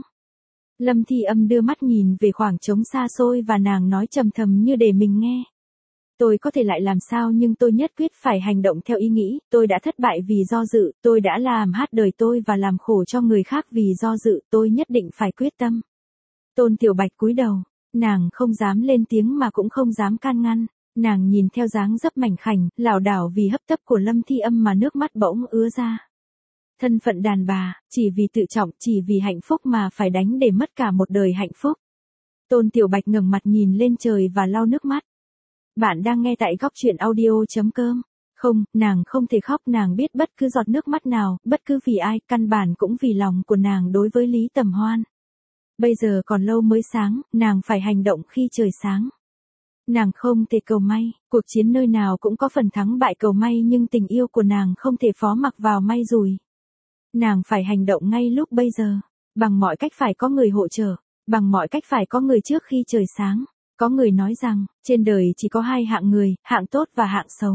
Lâm Thi Âm đưa mắt nhìn về khoảng trống xa xôi và nàng nói trầm thầm như để mình nghe. Tôi có thể lại làm sao nhưng tôi nhất quyết phải hành động theo ý nghĩ, tôi đã thất bại vì do dự, tôi đã làm hát đời tôi và làm khổ cho người khác vì do dự, tôi nhất định phải quyết tâm. Tôn Tiểu Bạch cúi đầu, nàng không dám lên tiếng mà cũng không dám can ngăn, nàng nhìn theo dáng dấp mảnh khảnh, lảo đảo vì hấp tấp của Lâm Thi Âm mà nước mắt bỗng ứa ra. Thân phận đàn bà, chỉ vì tự trọng, chỉ vì hạnh phúc mà phải đánh để mất cả một đời hạnh phúc. Tôn Tiểu Bạch ngẩng mặt nhìn lên trời và lau nước mắt. Bạn đang nghe tại góc truyện audio.com. Không, nàng không thể khóc, nàng biết bất cứ giọt nước mắt nào, bất cứ vì ai, căn bản cũng vì lòng của nàng đối với Lý Tầm Hoan. Bây giờ còn lâu mới sáng, nàng phải hành động khi trời sáng. Nàng không thể cầu may, cuộc chiến nơi nào cũng có phần thắng bại cầu may nhưng tình yêu của nàng không thể phó mặc vào may rủi. Nàng phải hành động ngay lúc bây giờ, bằng mọi cách phải có người hỗ trợ, bằng mọi cách phải có người trước khi trời sáng. Có người nói rằng, trên đời chỉ có hai hạng người, hạng tốt và hạng xấu.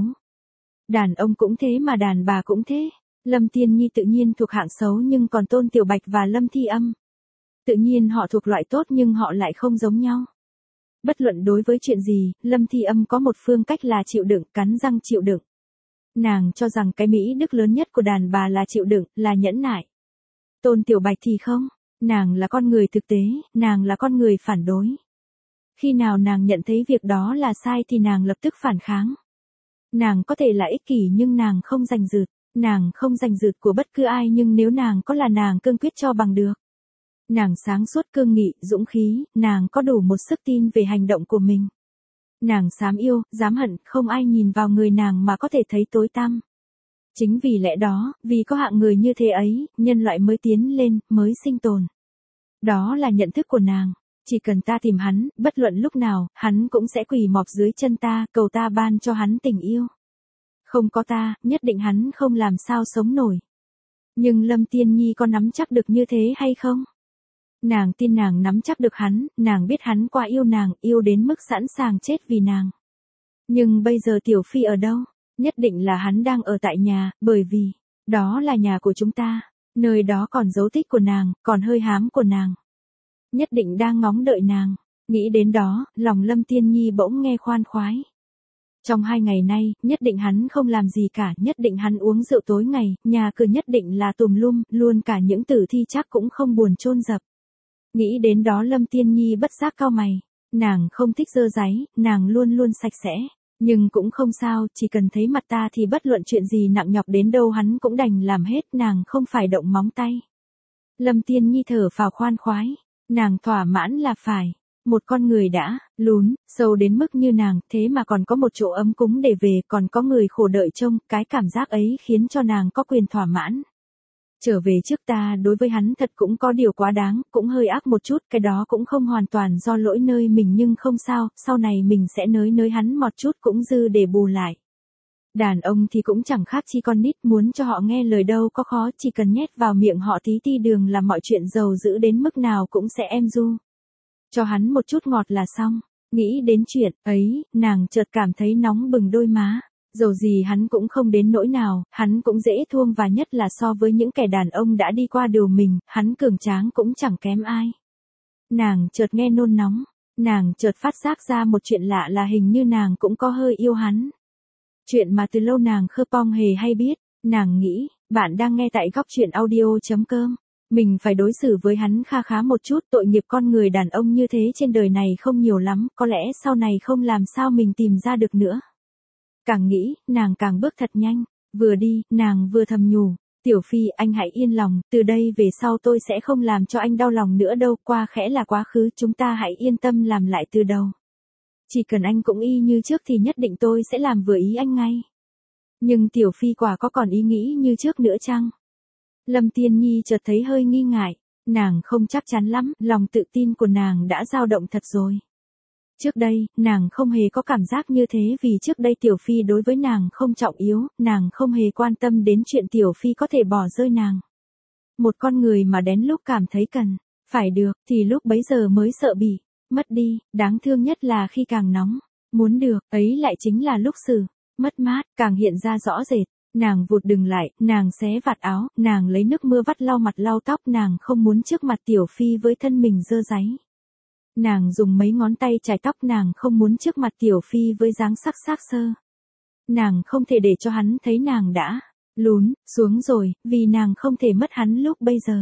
Đàn ông cũng thế mà đàn bà cũng thế. Lâm Tiên Nhi tự nhiên thuộc hạng xấu nhưng còn Tôn Tiểu Bạch và Lâm Thi Âm. Tự nhiên họ thuộc loại tốt nhưng họ lại không giống nhau. Bất luận đối với chuyện gì, Lâm Thi Âm có một phương cách là chịu đựng, cắn răng chịu đựng. Nàng cho rằng cái mỹ đức lớn nhất của đàn bà là chịu đựng, là nhẫn nại. Tôn Tiểu Bạch thì không, nàng là con người thực tế, nàng là con người phản đối. Khi nào nàng nhận thấy việc đó là sai thì nàng lập tức phản kháng. Nàng có thể là ích kỷ nhưng nàng không giành giật, nàng không giành giật của bất cứ ai nhưng nếu nàng có là nàng cương quyết cho bằng được. Nàng sáng suốt cương nghị, dũng khí, nàng có đủ một sức tin về hành động của mình. Nàng dám yêu, dám hận, không ai nhìn vào người nàng mà có thể thấy tối tăm. Chính vì lẽ đó, vì có hạng người như thế ấy, nhân loại mới tiến lên, mới sinh tồn. Đó là nhận thức của nàng. Chỉ cần ta tìm hắn, bất luận lúc nào, hắn cũng sẽ quỳ mọp dưới chân ta, cầu ta ban cho hắn tình yêu. Không có ta, nhất định hắn không làm sao sống nổi. Nhưng Lâm Tiên Nhi có nắm chắc được như thế hay không? Nàng tin nàng nắm chắc được hắn, nàng biết hắn quá yêu nàng, yêu đến mức sẵn sàng chết vì nàng. Nhưng bây giờ Tiểu Phi ở đâu? Nhất định là hắn đang ở tại nhà, bởi vì, đó là nhà của chúng ta, nơi đó còn dấu tích của nàng, còn hơi hám của nàng. Nhất định đang ngóng đợi nàng. Nghĩ đến đó, lòng Lâm Tiên Nhi bỗng nghe khoan khoái. Trong 2 ngày nay, nhất định hắn không làm gì cả, nhất định hắn uống rượu tối ngày, nhà cửa nhất định là tùm lum, luôn cả những tử thi chắc cũng không buồn chôn dập. Nghĩ đến đó Lâm Tiên Nhi bất giác cau mày. Nàng không thích dơ dáy, nàng luôn luôn sạch sẽ. Nhưng cũng không sao, chỉ cần thấy mặt ta thì bất luận chuyện gì nặng nhọc đến đâu hắn cũng đành làm hết, nàng không phải động móng tay. Lâm Tiên Nhi thở phào khoan khoái. Nàng thỏa mãn là phải. Một con người đã, lún, sâu đến mức như nàng, thế mà còn có một chỗ ấm cúng để về, còn có người khổ đợi trông, cái cảm giác ấy khiến cho nàng có quyền thỏa mãn. Trở về trước ta đối với hắn thật cũng có điều quá đáng, cũng hơi ác một chút, cái đó cũng không hoàn toàn do lỗi nơi mình nhưng không sao, sau này mình sẽ nới hắn một chút cũng dư để bù lại. Đàn ông thì cũng chẳng khác chi con nít, muốn cho họ nghe lời đâu có khó, chỉ cần nhét vào miệng họ tí ti đường là mọi chuyện giàu dữ đến mức nào cũng sẽ êm du. Cho hắn một chút ngọt là xong. Nghĩ đến chuyện ấy, nàng chợt cảm thấy nóng bừng đôi má. Dầu gì hắn cũng không đến nỗi nào, hắn cũng dễ thương và nhất là so với những kẻ đàn ông đã đi qua đường mình, hắn cường tráng cũng chẳng kém ai. Nàng chợt nghe nôn nóng, nàng chợt phát giác ra một chuyện lạ là hình như nàng cũng có hơi yêu hắn. Chuyện mà từ lâu nàng không hề hay biết, nàng nghĩ, bạn đang nghe tại góc truyện audio.com. Mình phải đối xử với hắn kha khá một chút, tội nghiệp con người đàn ông như thế trên đời này không nhiều lắm, có lẽ sau này không làm sao mình tìm ra được nữa. Càng nghĩ, nàng càng bước thật nhanh, vừa đi, nàng vừa thầm nhủ, Tiểu Phi anh hãy yên lòng, từ đây về sau tôi sẽ không làm cho anh đau lòng nữa đâu, qua khẽ là quá khứ, chúng ta hãy yên tâm làm lại từ đầu. Chỉ cần anh cũng y như trước thì nhất định tôi sẽ làm vừa ý anh ngay. Nhưng Tiểu Phi quả có còn ý nghĩ như trước nữa chăng? Lâm Tiên Nhi chợt thấy hơi nghi ngại, nàng không chắc chắn lắm, lòng tự tin của nàng đã dao động thật rồi. Trước đây, nàng không hề có cảm giác như thế vì trước đây Tiểu Phi đối với nàng không trọng yếu, nàng không hề quan tâm đến chuyện Tiểu Phi có thể bỏ rơi nàng. Một con người mà đến lúc cảm thấy cần, phải được, thì lúc bấy giờ mới sợ bị mất đi, đáng thương nhất là khi càng nóng, muốn được, ấy lại chính là lúc sự mất mát, càng hiện ra rõ rệt. Nàng vụt đừng lại, nàng xé vạt áo, nàng lấy nước mưa vắt lau mặt lau tóc, nàng không muốn trước mặt Tiểu Phi với thân mình dơ dáy. Nàng dùng mấy ngón tay chải tóc, nàng không muốn trước mặt Tiểu Phi với dáng sắc xác sơ. Nàng không thể để cho hắn thấy nàng đã lún xuống rồi, vì nàng không thể mất hắn lúc bây giờ.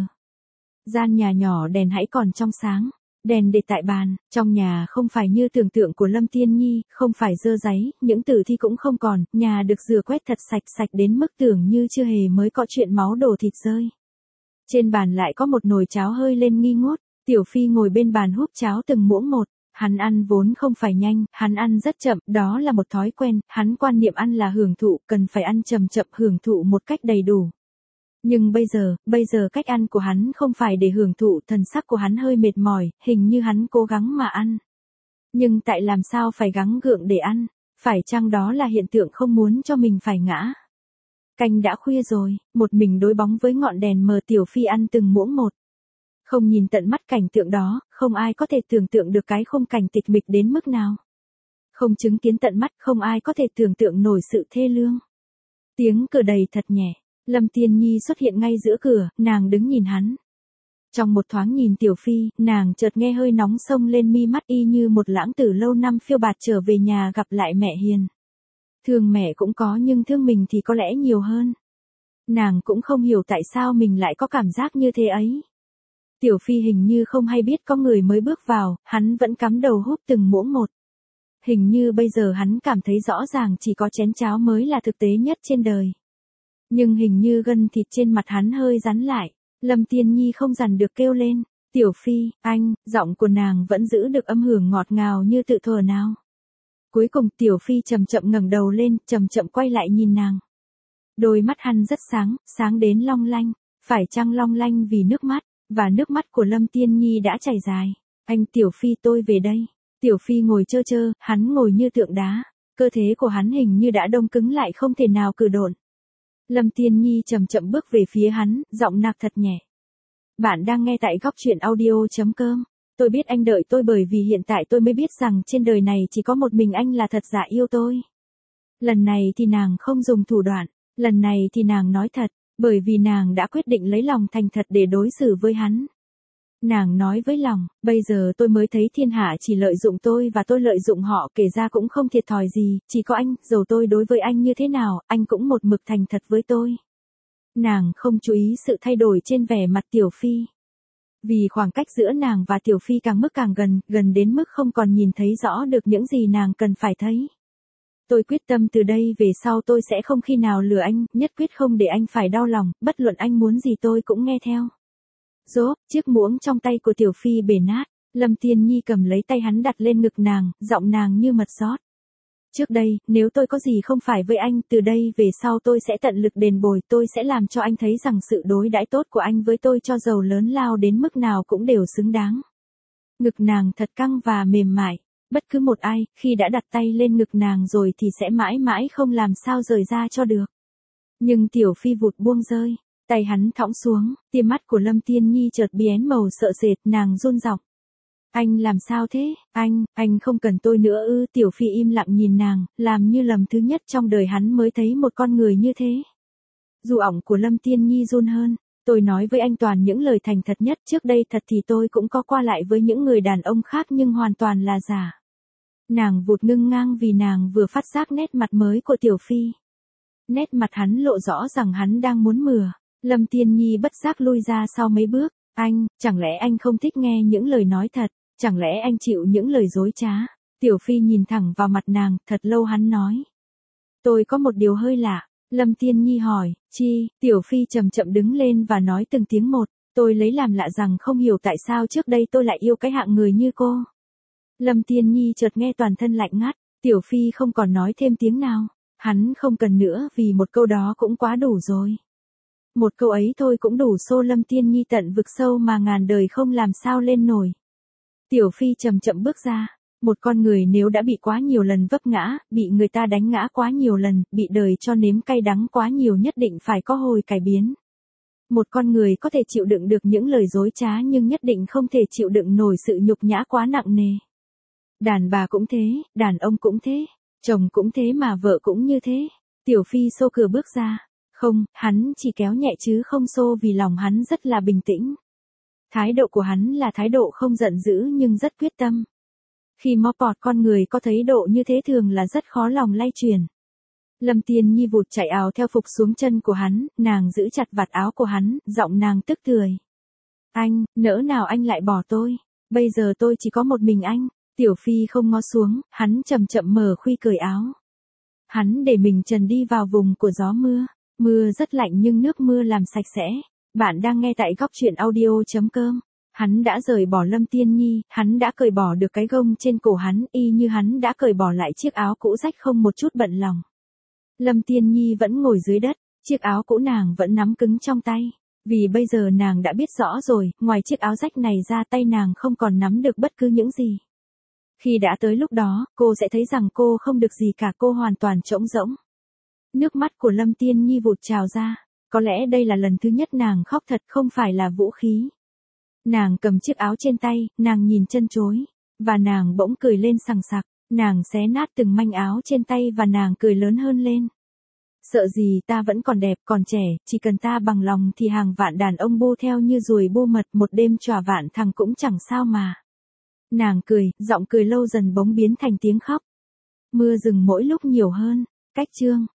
Gian nhà nhỏ đèn hãy còn trong sáng, đèn để tại bàn, trong nhà không phải như tưởng tượng của Lâm Tiên Nhi, không phải dơ dáy, những tử thi cũng không còn, nhà được rửa quét thật sạch sạch đến mức tưởng như chưa hề mới có chuyện máu đổ thịt rơi. Trên bàn lại có một nồi cháo hơi lên nghi ngút, Tiểu Phi ngồi bên bàn húp cháo từng muỗng một. Hắn ăn vốn không phải nhanh, hắn ăn rất chậm, đó là một thói quen, hắn quan niệm ăn là hưởng thụ, cần phải ăn chậm chậm hưởng thụ một cách đầy đủ. Nhưng bây giờ cách ăn của hắn không phải để hưởng thụ, thần sắc của hắn hơi mệt mỏi, hình như hắn cố gắng mà ăn. Nhưng tại làm sao phải gắng gượng để ăn, phải chăng đó là hiện tượng không muốn cho mình phải ngã. Canh đã khuya rồi, một mình đối bóng với ngọn đèn mờ, Tiểu Phi ăn từng muỗng một. Không nhìn tận mắt cảnh tượng đó, không ai có thể tưởng tượng được cái khung cảnh tịch mịch đến mức nào. Không chứng kiến tận mắt, không ai có thể tưởng tượng nổi sự thê lương. Tiếng cửa đầy thật nhẹ, Lâm Tiên Nhi xuất hiện ngay giữa cửa, nàng đứng nhìn hắn. Trong một thoáng nhìn Tiểu Phi, nàng chợt nghe hơi nóng xông lên mi mắt, y như một lãng tử lâu năm phiêu bạt trở về nhà gặp lại mẹ hiền. Thương mẹ cũng có nhưng thương mình thì có lẽ nhiều hơn. Nàng cũng không hiểu tại sao mình lại có cảm giác như thế ấy. Tiểu Phi hình như không hay biết có người mới bước vào, hắn vẫn cắm đầu húp từng muỗng một. Hình như bây giờ hắn cảm thấy rõ ràng chỉ có chén cháo mới là thực tế nhất trên đời. Nhưng hình như gân thịt trên mặt hắn hơi rắn lại, Lâm Tiên Nhi không dằn được kêu lên, Tiểu Phi, anh, giọng của nàng vẫn giữ được âm hưởng ngọt ngào như tự thuở nào. Cuối cùng Tiểu Phi chậm chậm ngẩng đầu lên, chậm chậm quay lại nhìn nàng. Đôi mắt hắn rất sáng, sáng đến long lanh, phải chăng long lanh vì nước mắt, và nước mắt của Lâm Tiên Nhi đã chảy dài. Anh Tiểu Phi, tôi về đây. Tiểu Phi ngồi chơ chơ, hắn ngồi như tượng đá, cơ thể của hắn hình như đã đông cứng lại không thể nào cử động. Lâm Tiên Nhi chậm chậm bước về phía hắn, giọng nạc thật nhẹ. Bạn đang nghe tại góc truyện audio.com. Tôi biết anh đợi tôi bởi vì hiện tại tôi mới biết rằng trên đời này chỉ có một mình anh là thật giả yêu tôi. Lần này thì nàng không dùng thủ đoạn, lần này thì nàng nói thật, bởi vì nàng đã quyết định lấy lòng thành thật để đối xử với hắn. Nàng nói với lòng, bây giờ tôi mới thấy thiên hạ chỉ lợi dụng tôi và tôi lợi dụng họ, kể ra cũng không thiệt thòi gì, chỉ có anh, dầu tôi đối với anh như thế nào, anh cũng một mực thành thật với tôi. Nàng không chú ý sự thay đổi trên vẻ mặt Tiểu Phi. Vì khoảng cách giữa nàng và Tiểu Phi càng mức càng gần, gần đến mức không còn nhìn thấy rõ được những gì nàng cần phải thấy. Tôi quyết tâm từ đây về sau tôi sẽ không khi nào lừa anh, nhất quyết không để anh phải đau lòng, bất luận anh muốn gì tôi cũng nghe theo. Rốp, chiếc muỗng trong tay của Tiểu Phi bể nát, Lâm Tiên Nhi cầm lấy tay hắn đặt lên ngực nàng, giọng nàng như mật rót. Trước đây, nếu tôi có gì không phải với anh, từ đây về sau tôi sẽ tận lực đền bồi, tôi sẽ làm cho anh thấy rằng sự đối đãi tốt của anh với tôi cho dầu lớn lao đến mức nào cũng đều xứng đáng. Ngực nàng thật căng và mềm mại, bất cứ một ai, khi đã đặt tay lên ngực nàng rồi thì sẽ mãi mãi không làm sao rời ra cho được. Nhưng Tiểu Phi vụt buông rơi, tay hắn thõng xuống, tia mắt của Lâm Tiên Nhi chợt biến màu sợ sệt, nàng run giọng. Anh làm sao thế, anh không cần tôi nữa ư? Tiểu Phi im lặng nhìn nàng, làm như lần thứ nhất trong đời hắn mới thấy một con người như thế. Dù ỏng của Lâm Tiên Nhi run hơn, tôi nói với anh toàn những lời thành thật nhất, trước đây thật thì tôi cũng có qua lại với những người đàn ông khác nhưng hoàn toàn là giả. Nàng vụt ngưng ngang vì nàng vừa phát giác nét mặt mới của Tiểu Phi. Nét mặt hắn lộ rõ rằng hắn đang muốn mửa. Lâm Tiên Nhi bất giác lui ra sau mấy bước. Anh, chẳng lẽ anh không thích nghe những lời nói thật, chẳng lẽ anh chịu những lời dối trá? Tiểu Phi nhìn thẳng vào mặt nàng, thật lâu hắn nói. Tôi có một điều hơi lạ. Lâm Tiên Nhi hỏi, chi? Tiểu Phi chậm chậm đứng lên và nói từng tiếng một. Tôi lấy làm lạ rằng không hiểu tại sao trước đây tôi lại yêu cái hạng người như cô. Lâm Tiên Nhi chợt nghe toàn thân lạnh ngắt, Tiểu Phi không còn nói thêm tiếng nào. Hắn không cần nữa vì một câu đó cũng quá đủ rồi. Một câu ấy thôi cũng đủ xô Lâm Tiên Nhi tận vực sâu mà ngàn đời không làm sao lên nổi. Tiểu Phi chậm chậm bước ra, Một con người nếu đã bị quá nhiều lần vấp ngã, bị người ta đánh ngã quá nhiều lần, bị đời cho nếm cay đắng quá nhiều nhất định phải có hồi cải biến. Một con người có thể chịu đựng được những lời dối trá nhưng nhất định không thể chịu đựng nổi sự nhục nhã quá nặng nề. Đàn bà cũng thế, đàn ông cũng thế, chồng cũng thế mà vợ cũng như thế. Tiểu Phi xô cửa bước ra. Không, hắn chỉ kéo nhẹ chứ không xô vì lòng hắn rất là bình tĩnh. Thái độ của hắn là thái độ không giận dữ nhưng rất quyết tâm. Khi móp bọt con người có thấy độ như thế thường là rất khó lòng lay chuyển. Lâm Tiên Nhi vụt chạy ào theo phục xuống chân của hắn, nàng giữ chặt vạt áo của hắn, giọng nàng tức tưởi. Anh, nỡ nào anh lại bỏ tôi, bây giờ tôi chỉ có một mình anh. Tiểu Phi không ngó xuống, hắn chậm chậm mở khuy cởi áo. Hắn để mình trần đi vào vùng của gió mưa. Mưa rất lạnh nhưng nước mưa làm sạch sẽ. Bạn đang nghe tại góc truyện audio.com. Hắn đã rời bỏ Lâm Tiên Nhi, hắn đã cởi bỏ được cái gông trên cổ hắn, y như hắn đã cởi bỏ lại chiếc áo cũ rách không một chút bận lòng. Lâm Tiên Nhi vẫn ngồi dưới đất, chiếc áo cũ nàng vẫn nắm cứng trong tay. Vì bây giờ nàng đã biết rõ rồi, ngoài chiếc áo rách này ra tay nàng không còn nắm được bất cứ những gì. Khi đã tới lúc đó, cô sẽ thấy rằng cô không được gì cả, cô hoàn toàn trống rỗng. Nước mắt của Lâm Tiên Nhi vụt trào ra, có lẽ đây là lần thứ nhất nàng khóc thật không phải là vũ khí. Nàng cầm chiếc áo trên tay, nàng nhìn chân chối, và nàng bỗng cười lên sằng sặc, nàng xé nát từng manh áo trên tay và nàng cười lớn hơn lên. Sợ gì, ta vẫn còn đẹp, còn trẻ, chỉ cần ta bằng lòng thì hàng vạn đàn ông bu theo như ruồi bu mật, một đêm chòa vạn thằng cũng chẳng sao mà. Nàng cười, giọng cười lâu dần bỗng biến thành tiếng khóc. Mưa rừng mỗi lúc nhiều hơn, cách chương.